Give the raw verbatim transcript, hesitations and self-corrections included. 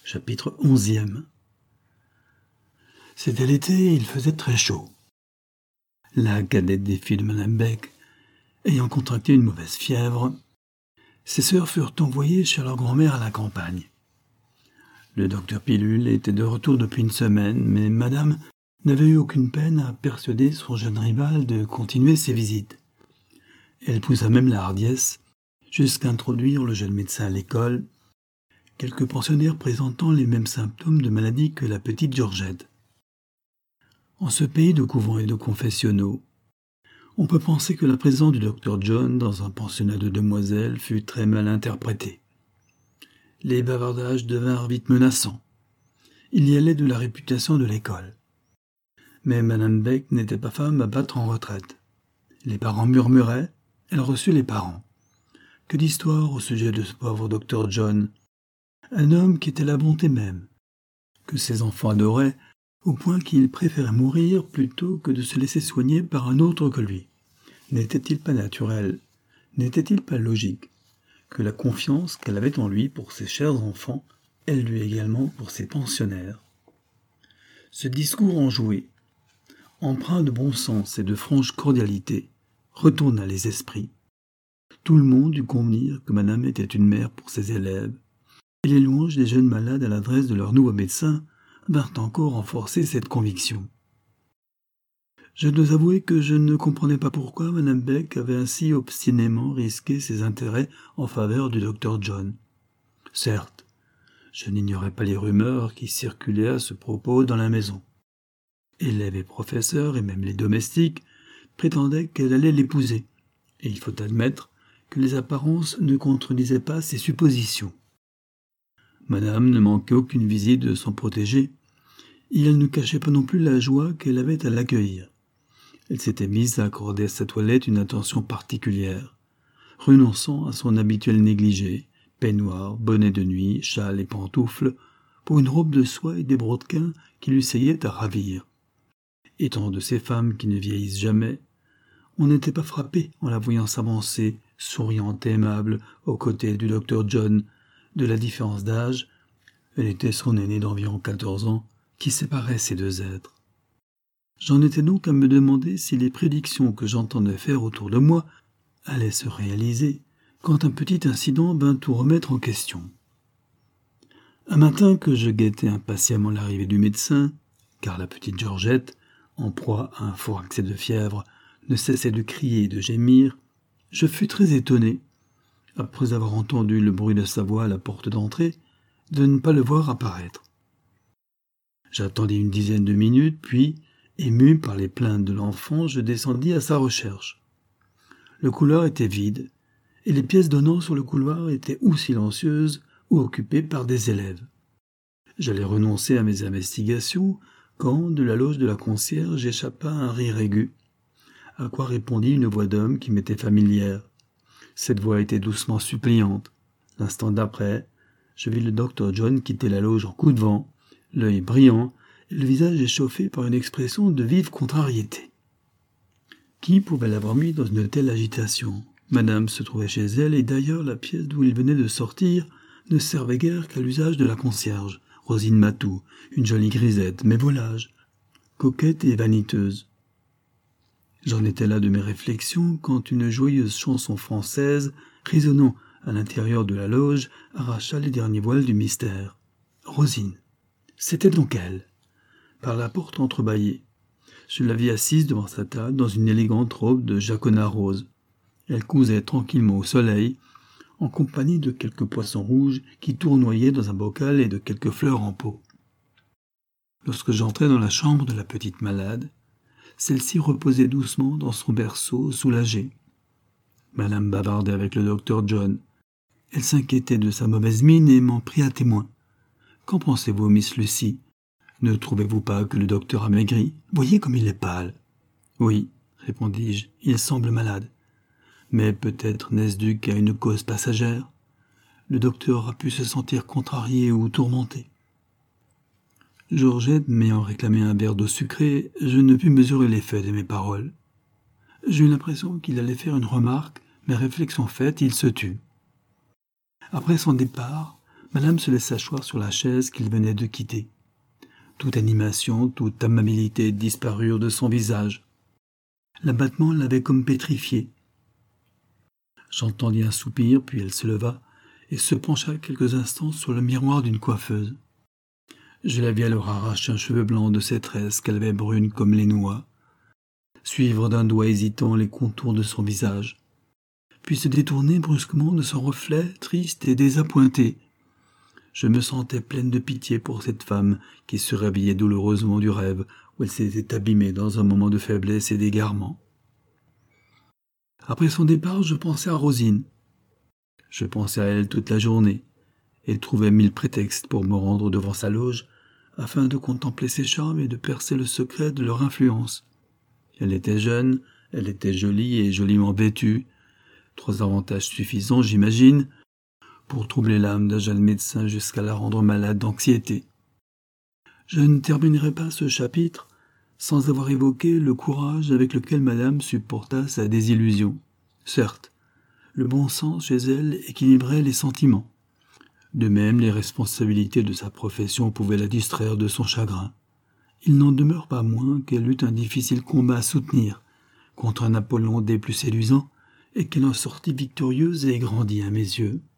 Chapitre onzième. C'était l'été et il faisait très chaud. La cadette des filles de Madame Beck, ayant contracté une mauvaise fièvre, ses sœurs furent envoyées chez leur grand-mère à la campagne. Le docteur Pilule était de retour depuis une semaine, mais Madame n'avait eu aucune peine à persuader son jeune rival de continuer ses visites. Elle poussa même la hardiesse jusqu'à introduire le jeune médecin à l'école, quelques pensionnaires présentant les mêmes symptômes de maladie que la petite Georgette. En ce pays de couvents et de confessionnaux, on peut penser que la présence du docteur John dans un pensionnat de demoiselles fut très mal interprétée. Les bavardages devinrent vite menaçants. Il y allait de la réputation de l'école. Mais Madame Beck n'était pas femme à battre en retraite. Les parents murmuraient, elle reçut les parents. Que d'histoires au sujet de ce pauvre docteur John, un homme qui était la bonté même, que ses enfants adoraient, au point qu'il préférait mourir plutôt que de se laisser soigner par un autre que lui. N'était-il pas naturel, n'était-il pas logique, que la confiance qu'elle avait en lui pour ses chers enfants, elle l'eût également pour ses pensionnaires? Ce discours enjoué, empreint de bon sens et de franche cordialité, retourna les esprits. Tout le monde dut convenir que Madame était une mère pour ses élèves, et les louanges des jeunes malades à l'adresse de leur nouveau médecin vinrent encore renforcer cette conviction. Je dois avouer que je ne comprenais pas pourquoi Madame Beck avait ainsi obstinément risqué ses intérêts en faveur du docteur John. Certes, je n'ignorais pas les rumeurs qui circulaient à ce propos dans la maison. Élèves et professeurs, et même les domestiques, prétendaient qu'elle allait l'épouser, et il faut admettre que les apparences ne contredisaient pas ces suppositions. Madame ne manquait aucune visite de son protégé, et elle ne cachait pas non plus la joie qu'elle avait à l'accueillir. Elle s'était mise à accorder à sa toilette une attention particulière, renonçant à son habituel négligé, peignoir, bonnet de nuit, châle et pantoufles, pour une robe de soie et des brodequins qui lui seillaient à ravir. Étant de ces femmes qui ne vieillissent jamais, on n'était pas frappé en la voyant s'avancer, souriante et aimable, aux côtés du docteur John. De la différence d'âge, elle était son aînée d'environ quatorze ans, qui séparait ces deux êtres. J'en étais donc à me demander si les prédictions que j'entendais faire autour de moi allaient se réaliser, quand un petit incident vint tout remettre en question. Un matin que je guettais impatiemment l'arrivée du médecin, car la petite Georgette, en proie à un fort accès de fièvre, ne cessait de crier et de gémir, je fus très étonné, après avoir entendu le bruit de sa voix à la porte d'entrée, de ne pas le voir apparaître. J'attendis une dizaine de minutes, puis, ému par les plaintes de l'enfant, je descendis à sa recherche. Le couloir était vide, et les pièces donnant sur le couloir étaient ou silencieuses ou occupées par des élèves. J'allais renoncer à mes investigations quand, de la loge de la concierge, échappa un rire aigu, à quoi répondit une voix d'homme qui m'était familière. Cette voix était doucement suppliante. L'instant d'après, je vis le docteur John quitter la loge en coup de vent, l'œil brillant et le visage échauffé par une expression de vive contrariété. Qui pouvait l'avoir mis dans une telle agitation? Madame se trouvait chez elle, et d'ailleurs la pièce d'où il venait de sortir ne servait guère qu'à l'usage de la concierge, Rosine Matou, une jolie grisette, mais volage, coquette et vaniteuse. J'en étais là de mes réflexions quand une joyeuse chanson française, résonnant à l'intérieur de la loge, arracha les derniers voiles du mystère. Rosine. C'était donc elle. Par la porte entrebâillée, je la vis assise devant sa table dans une élégante robe de jaconas rose. Elle cousait tranquillement au soleil, en compagnie de quelques poissons rouges qui tournoyaient dans un bocal et de quelques fleurs en pot. Lorsque j'entrai dans la chambre de la petite malade, celle-ci reposait doucement dans son berceau, soulagée. Madame bavardait avec le docteur John. Elle s'inquiétait de sa mauvaise mine et m'en prit à témoin. « Qu'en pensez-vous, Miss Lucy? Ne trouvez-vous pas que le docteur a maigri? Voyez comme il est pâle. »« Oui, répondis-je, il semble malade. Mais peut-être n'est-ce dû qu'à une cause passagère. Le docteur a pu se sentir contrarié ou tourmenté. » Georgette m'ayant réclamé un verre d'eau sucrée, je ne pus mesurer l'effet de mes paroles. J'eus l'impression qu'il allait faire une remarque, mais réflexion faite, il se tut. Après son départ, Madame se laissa asseoir sur la chaise qu'il venait de quitter. Toute animation, toute amabilité disparurent de son visage. L'abattement l'avait comme pétrifié. J'entendis un soupir, puis elle se leva et se pencha quelques instants sur le miroir d'une coiffeuse. Je la vis alors arracher un cheveu blanc de ses tresses qu'elle avait brunes comme les noix, suivre d'un doigt hésitant les contours de son visage, puis se détourner brusquement de son reflet triste et désappointé. Je me sentais pleine de pitié pour cette femme qui se réveillait douloureusement du rêve où elle s'était abîmée dans un moment de faiblesse et d'égarement. Après son départ, je pensais à Rosine. Je pensais à elle toute la journée, et trouvais mille prétextes pour me rendre devant sa loge, afin de contempler ses charmes et de percer le secret de leur influence. Elle était jeune, elle était jolie et joliment vêtue, trois avantages suffisants, j'imagine, pour troubler l'âme d'un jeune médecin jusqu'à la rendre malade d'anxiété. Je ne terminerai pas ce chapitre sans avoir évoqué le courage avec lequel madame supporta sa désillusion. Certes, le bon sens chez elle équilibrait les sentiments. De même, les responsabilités de sa profession pouvaient la distraire de son chagrin. Il n'en demeure pas moins qu'elle eut un difficile combat à soutenir contre un Apollon des plus séduisants et qu'elle en sortit victorieuse et grandie à mes yeux.